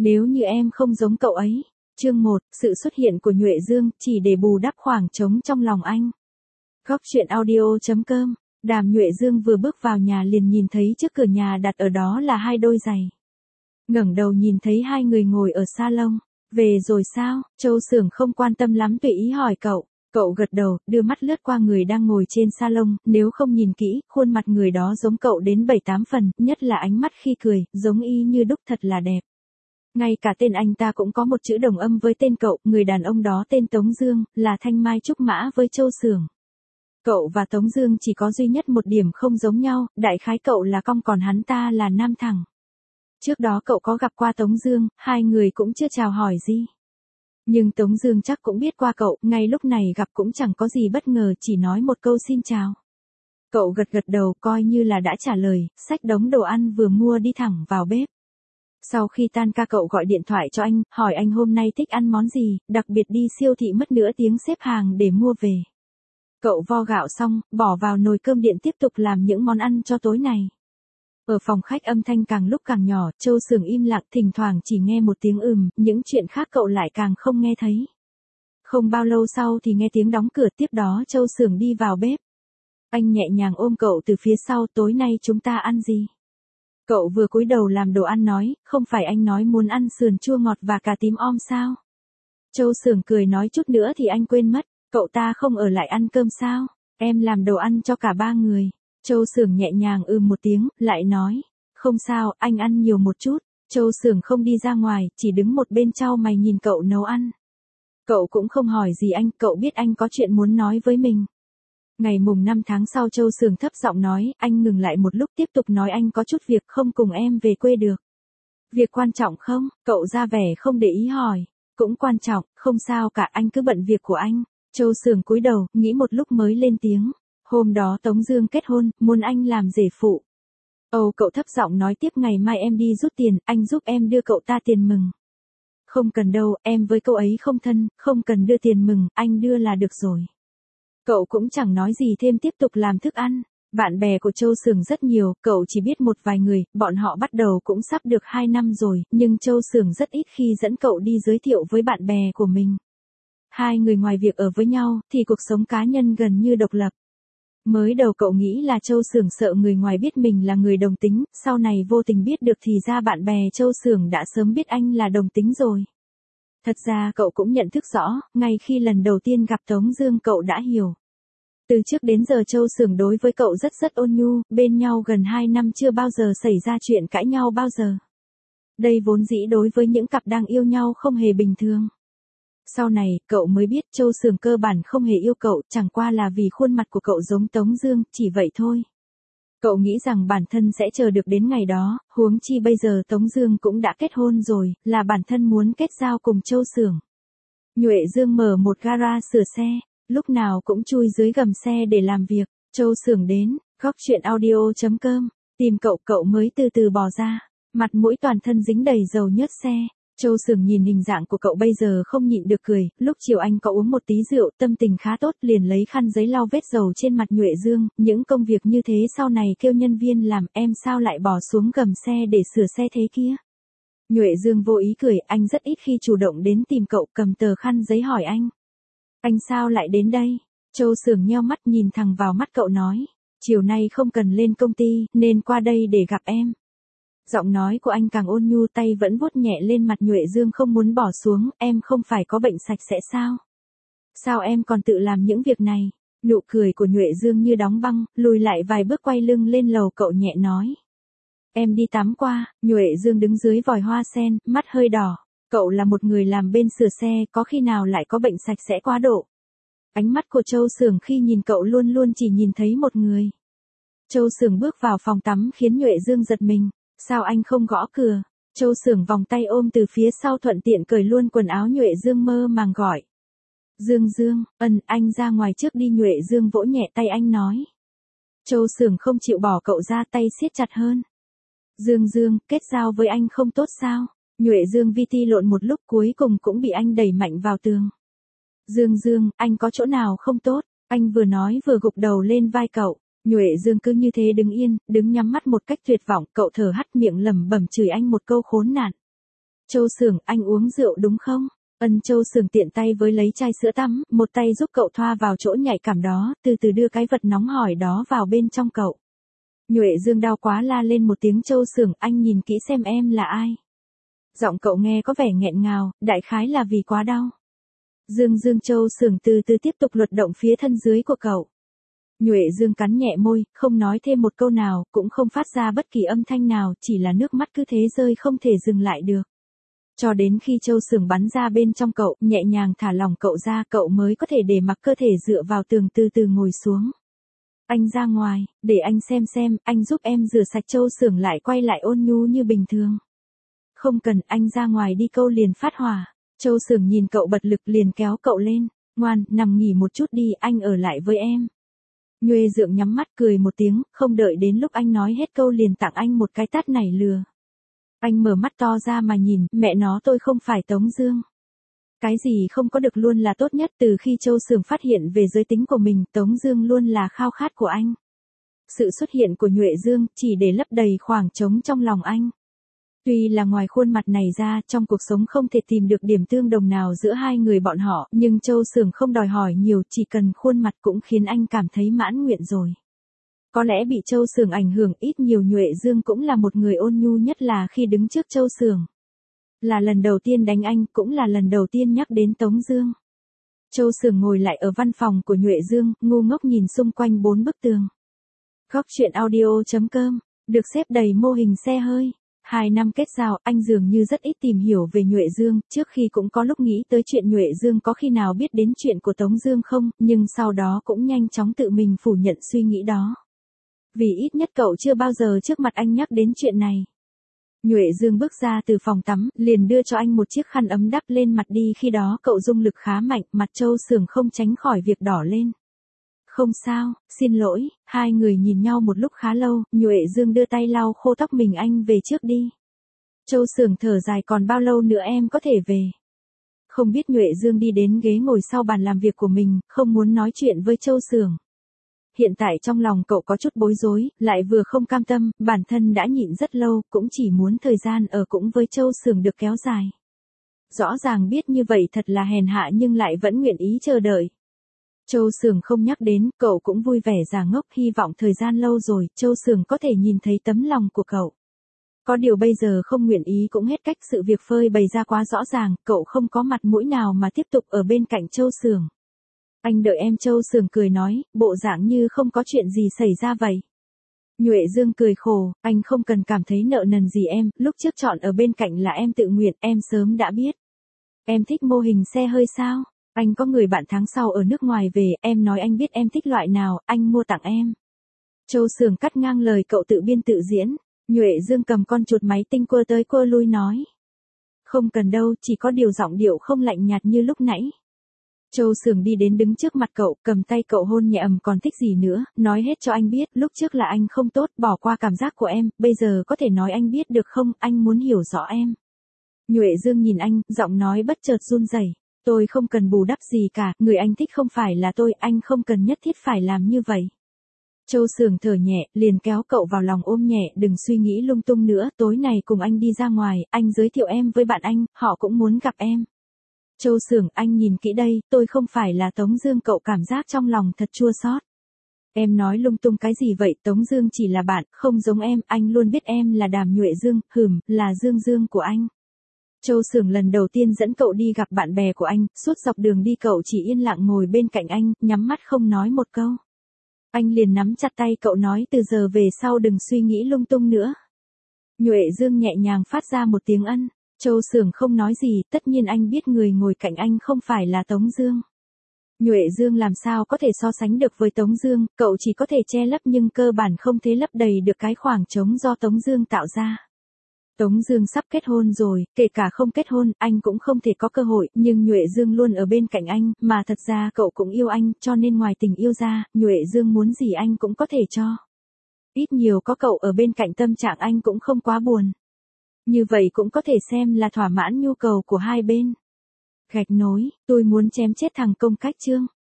Nếu như em không giống cậu ấy. Chương 1, sự xuất hiện của Nhuệ Dương chỉ để bù đắp khoảng trống trong lòng anh. Góc truyện audio.com. Đàm Nhuệ Dương vừa bước vào nhà liền nhìn thấy trước cửa nhà đặt ở đó là hai đôi giày. Ngẩng đầu nhìn thấy hai người ngồi ở salon. Về rồi sao? Châu Sưởng không quan tâm lắm tùy ý hỏi cậu. Cậu gật đầu, đưa mắt lướt qua người đang ngồi trên salon, nếu không nhìn kỹ, khuôn mặt người đó giống cậu đến 7-8 phần, nhất là ánh mắt khi cười, giống y như đúc thật là đẹp. Ngay cả tên anh ta cũng có một chữ đồng âm với tên cậu, người đàn ông đó tên Tống Dương, là thanh mai trúc mã với Châu Sưởng. Cậu và Tống Dương chỉ có duy nhất một điểm không giống nhau, đại khái cậu là cong còn hắn ta là nam thẳng. Trước đó cậu có gặp qua Tống Dương, hai người cũng chưa chào hỏi gì. Nhưng Tống Dương chắc cũng biết qua cậu, ngay lúc này gặp cũng chẳng có gì bất ngờ, chỉ nói một câu xin chào. Cậu gật gật đầu coi như là đã trả lời, xách đống đồ ăn vừa mua đi thẳng vào bếp. Sau khi tan ca cậu gọi điện thoại cho anh, hỏi anh hôm nay thích ăn món gì, đặc biệt đi siêu thị mất nửa tiếng xếp hàng để mua về. Cậu vo gạo xong, bỏ vào nồi cơm điện tiếp tục làm những món ăn cho tối này. Ở phòng khách âm thanh càng lúc càng nhỏ, Châu Sưởng im lặng, thỉnh thoảng chỉ nghe một tiếng những chuyện khác cậu lại càng không nghe thấy. Không bao lâu sau thì nghe tiếng đóng cửa, tiếp đó Châu Sưởng đi vào bếp. Anh nhẹ nhàng ôm cậu từ phía sau, tối nay chúng ta ăn gì? Cậu vừa cúi đầu làm đồ ăn nói, không phải anh nói muốn ăn sườn chua ngọt và cà tím om sao? Châu Sưởng cười nói chút nữa thì anh quên mất, cậu ta không ở lại ăn cơm sao? Em làm đồ ăn cho cả ba người. Châu Sưởng nhẹ nhàng một tiếng, lại nói, không sao, anh ăn nhiều một chút. Châu Sưởng không đi ra ngoài, chỉ đứng một bên chau mày nhìn cậu nấu ăn. Cậu cũng không hỏi gì anh, cậu biết anh có chuyện muốn nói với mình. Ngày mùng 5 tháng sau Châu Sưởng thấp giọng nói, anh ngừng lại một lúc tiếp tục nói anh có chút việc không cùng em về quê được. Việc quan trọng không? Cậu ra vẻ không để ý hỏi. Cũng quan trọng, không sao cả, anh cứ bận việc của anh. Châu Sưởng cúi đầu, nghĩ một lúc mới lên tiếng. Hôm đó Tống Dương kết hôn, muốn anh làm rể phụ. Cậu thấp giọng nói tiếp, ngày mai em đi rút tiền, anh giúp em đưa cậu ta tiền mừng. Không cần đâu, em với cậu ấy không thân, không cần đưa tiền mừng, anh đưa là được rồi. Cậu cũng chẳng nói gì thêm, tiếp tục làm thức ăn. Bạn bè của Châu Sưởng rất nhiều, cậu chỉ biết một vài người, bọn họ bắt đầu cũng sắp được 2 năm rồi, nhưng Châu Sưởng rất ít khi dẫn cậu đi giới thiệu với bạn bè của mình. Hai người ngoài việc ở với nhau, thì cuộc sống cá nhân gần như độc lập. Mới đầu cậu nghĩ là Châu Sưởng sợ người ngoài biết mình là người đồng tính, sau này vô tình biết được thì ra bạn bè Châu Sưởng đã sớm biết anh là đồng tính rồi. Thật ra cậu cũng nhận thức rõ, ngay khi lần đầu tiên gặp Tống Dương cậu đã hiểu. Từ trước đến giờ Châu Sưởng đối với cậu rất ôn nhu, bên nhau gần 2 năm chưa bao giờ xảy ra chuyện cãi nhau bao giờ. Đây vốn dĩ đối với những cặp đang yêu nhau không hề bình thường. Sau này, cậu mới biết Châu Sưởng cơ bản không hề yêu cậu, chẳng qua là vì khuôn mặt của cậu giống Tống Dương, chỉ vậy thôi. Cậu nghĩ rằng bản thân sẽ chờ được đến ngày đó, huống chi bây giờ Tống Dương cũng đã kết hôn rồi, là bản thân muốn kết giao cùng Châu Sưởng. Nhuệ Dương mở một gara sửa xe, lúc nào cũng chui dưới gầm xe để làm việc. Châu Sưởng đến, góc truyện audio.com, tìm cậu mới từ từ bò ra, mặt mũi toàn thân dính đầy dầu nhớt xe. Châu Sưởng nhìn hình dạng của cậu bây giờ không nhịn được cười, lúc chiều anh có uống một tí rượu, tâm tình khá tốt, liền lấy khăn giấy lau vết dầu trên mặt Nhuệ Dương, những công việc như thế sau này kêu nhân viên làm, em sao lại bỏ xuống gầm xe để sửa xe thế kia? Nhuệ Dương vô ý cười, anh rất ít khi chủ động đến tìm cậu, cầm tờ khăn giấy hỏi anh sao lại đến đây? Châu Sưởng nheo mắt nhìn thẳng vào mắt cậu nói, chiều nay không cần lên công ty, nên qua đây để gặp em. Giọng nói của anh càng ôn nhu, tay vẫn vuốt nhẹ lên mặt Nhuệ Dương không muốn bỏ xuống, em không phải có bệnh sạch sẽ sao? Sao em còn tự làm những việc này? Nụ cười của Nhuệ Dương như đóng băng, lùi lại vài bước quay lưng lên lầu, cậu nhẹ nói. Em đi tắm qua. Nhuệ Dương đứng dưới vòi hoa sen, mắt hơi đỏ. Cậu là một người làm bên sửa xe, có khi nào lại có bệnh sạch sẽ quá độ? Ánh mắt của Châu Sưởng khi nhìn cậu luôn luôn chỉ nhìn thấy một người. Châu Sưởng bước vào phòng tắm khiến Nhuệ Dương giật mình. Sao anh không gõ cửa? Châu Sưởng vòng tay ôm từ phía sau thuận tiện cởi luôn quần áo. Nhuệ Dương mơ màng gọi. Dương, anh ra ngoài trước đi. Nhuệ Dương vỗ nhẹ tay anh nói. Châu Sưởng không chịu bỏ cậu ra, tay siết chặt hơn. Dương, kết giao với anh không tốt sao? Nhuệ Dương vi ti lộn một lúc cuối cùng cũng bị anh đẩy mạnh vào tường. Dương, anh có chỗ nào không tốt? Anh vừa nói vừa gục đầu lên vai cậu. Nhuệ Dương cứ như thế đứng yên, đứng nhắm mắt một cách tuyệt vọng, cậu thở hắt miệng lẩm bẩm chửi anh một câu khốn nạn. Châu Sưởng, anh uống rượu đúng không? Châu Sưởng tiện tay với lấy chai sữa tắm, một tay giúp cậu thoa vào chỗ nhạy cảm đó, từ từ đưa cái vật nóng hổi đó vào bên trong cậu. Nhuệ Dương đau quá la lên một tiếng. Châu Sưởng, anh nhìn kỹ xem em là ai. Giọng cậu nghe có vẻ nghẹn ngào, đại khái là vì quá đau. Dương. Châu Sưởng từ từ tiếp tục luật động phía thân dưới của cậu. Nhuệ Dương cắn nhẹ môi, không nói thêm một câu nào, cũng không phát ra bất kỳ âm thanh nào, chỉ là nước mắt cứ thế rơi không thể dừng lại được. Cho đến khi Châu Sưởng bắn ra bên trong cậu, nhẹ nhàng thả lỏng cậu ra, cậu mới có thể để mặc cơ thể dựa vào tường từ từ ngồi xuống. Anh ra ngoài, để anh xem, anh giúp em rửa sạch. Châu Sưởng lại quay lại ôn nhu như bình thường. Không cần, anh ra ngoài đi. Câu liền phát hỏa. Châu Sưởng nhìn cậu bật lực liền kéo cậu lên. Ngoan, nằm nghỉ một chút đi, anh ở lại với em. Nhuệ Dương nhắm mắt cười một tiếng, không đợi đến lúc anh nói hết câu liền tặng anh một cái tát nảy lừa. Anh mở mắt to ra mà nhìn, mẹ nó, tôi không phải Tống Dương. Cái gì không có được luôn là tốt nhất. Từ khi Châu Sưởng phát hiện về giới tính của mình, Tống Dương luôn là khao khát của anh. Sự xuất hiện của Nhuệ Dương chỉ để lấp đầy khoảng trống trong lòng anh. Tuy là ngoài khuôn mặt này ra, trong cuộc sống không thể tìm được điểm tương đồng nào giữa hai người bọn họ, nhưng Châu Sưởng không đòi hỏi nhiều, chỉ cần khuôn mặt cũng khiến anh cảm thấy mãn nguyện rồi. Có lẽ bị Châu Sưởng ảnh hưởng ít nhiều, Nhuệ Dương cũng là một người ôn nhu, nhất là khi đứng trước Châu Sưởng. Là lần đầu tiên đánh anh, cũng là lần đầu tiên nhắc đến Tống Dương. Châu Sưởng ngồi lại ở văn phòng của Nhuệ Dương, ngu ngốc nhìn xung quanh 4 bức tường. Góc truyện audio.com, được xếp đầy mô hình xe hơi. 2 năm kết giao, anh dường như rất ít tìm hiểu về Nhuệ Dương, trước khi cũng có lúc nghĩ tới chuyện Nhuệ Dương có khi nào biết đến chuyện của Tống Dương không, nhưng sau đó cũng nhanh chóng tự mình phủ nhận suy nghĩ đó. Vì ít nhất cậu chưa bao giờ trước mặt anh nhắc đến chuyện này. Nhuệ Dương bước ra từ phòng tắm, liền đưa cho anh một chiếc khăn ấm đắp lên mặt đi. Khi đó cậu dung lực khá mạnh, mặt Châu Sưởng không tránh khỏi việc đỏ lên. Không sao, xin lỗi. Hai người nhìn nhau một lúc khá lâu, Nhuệ Dương đưa tay lau khô tóc mình. Anh về trước đi. Châu Sưởng thở dài, còn bao lâu nữa em có thể về? Không biết. Nhuệ Dương đi đến ghế ngồi sau bàn làm việc của mình, không muốn nói chuyện với Châu Sưởng. Hiện tại trong lòng cậu có chút bối rối, lại vừa không cam tâm, bản thân đã nhịn rất lâu, cũng chỉ muốn thời gian ở cũng với Châu Sưởng được kéo dài. Rõ ràng biết như vậy thật là hèn hạ nhưng lại vẫn nguyện ý chờ đợi. Châu Sưởng không nhắc đến, cậu cũng vui vẻ giả ngốc, hy vọng thời gian lâu rồi, Châu Sưởng có thể nhìn thấy tấm lòng của cậu. Có điều bây giờ không nguyện ý cũng hết cách, sự việc phơi bày ra quá rõ ràng, cậu không có mặt mũi nào mà tiếp tục ở bên cạnh Châu Sưởng. Anh đợi em. Châu Sưởng cười nói, bộ dạng như không có chuyện gì xảy ra vậy. Nhuệ Dương cười khổ, anh không cần cảm thấy nợ nần gì em, lúc trước chọn ở bên cạnh là em tự nguyện, em sớm đã biết. Em thích mô hình xe hơi sao? Anh có người bạn tháng sau ở nước ngoài về, em nói anh biết em thích loại nào, anh mua tặng em. Châu Sưởng cắt ngang lời cậu tự biên tự diễn. Nhuệ Dương cầm con chuột máy tinh quơ tới quơ lui nói. Không cần đâu, chỉ có điều giọng điệu không lạnh nhạt như lúc nãy. Châu Sưởng đi đến đứng trước mặt cậu, cầm tay cậu hôn nhẹ. Còn thích gì nữa, nói hết cho anh biết, lúc trước là anh không tốt, bỏ qua cảm giác của em, bây giờ có thể nói anh biết được không, anh muốn hiểu rõ em. Nhuệ Dương nhìn anh, giọng nói bất chợt run rẩy. Tôi không cần bù đắp gì cả, người anh thích không phải là tôi, anh không cần nhất thiết phải làm như vậy. Châu Sưởng thở nhẹ, liền kéo cậu vào lòng ôm nhẹ, đừng suy nghĩ lung tung nữa, tối này cùng anh đi ra ngoài, anh giới thiệu em với bạn anh, họ cũng muốn gặp em. Châu Sưởng, anh nhìn kỹ đây, tôi không phải là Tống Dương. Cậu cảm giác trong lòng thật chua xót. Em nói lung tung cái gì vậy, Tống Dương chỉ là bạn, không giống em, anh luôn biết em là Đàm Nhuệ Dương, là Dương của anh. Châu Sưởng lần đầu tiên dẫn cậu đi gặp bạn bè của anh, suốt dọc đường đi cậu chỉ yên lặng ngồi bên cạnh anh, nhắm mắt không nói một câu. Anh liền nắm chặt tay cậu nói, từ giờ về sau đừng suy nghĩ lung tung nữa. Nhuệ Dương nhẹ nhàng phát ra một tiếng ân. Châu Sưởng không nói gì, tất nhiên anh biết người ngồi cạnh anh không phải là Tống Dương. Nhuệ Dương làm sao có thể so sánh được với Tống Dương, cậu chỉ có thể che lấp nhưng cơ bản không thể lấp đầy được cái khoảng trống do Tống Dương tạo ra. Tống Dương sắp kết hôn rồi, kể cả không kết hôn, anh cũng không thể có cơ hội, nhưng Nhuệ Dương luôn ở bên cạnh anh, mà thật ra cậu cũng yêu anh, cho nên ngoài tình yêu ra, Nhuệ Dương muốn gì anh cũng có thể cho. Ít nhiều có cậu ở bên cạnh tâm trạng anh cũng không quá buồn. Như vậy cũng có thể xem là thỏa mãn nhu cầu của hai bên. Gạch nối, tôi muốn chém chết thằng Công Cách Trương.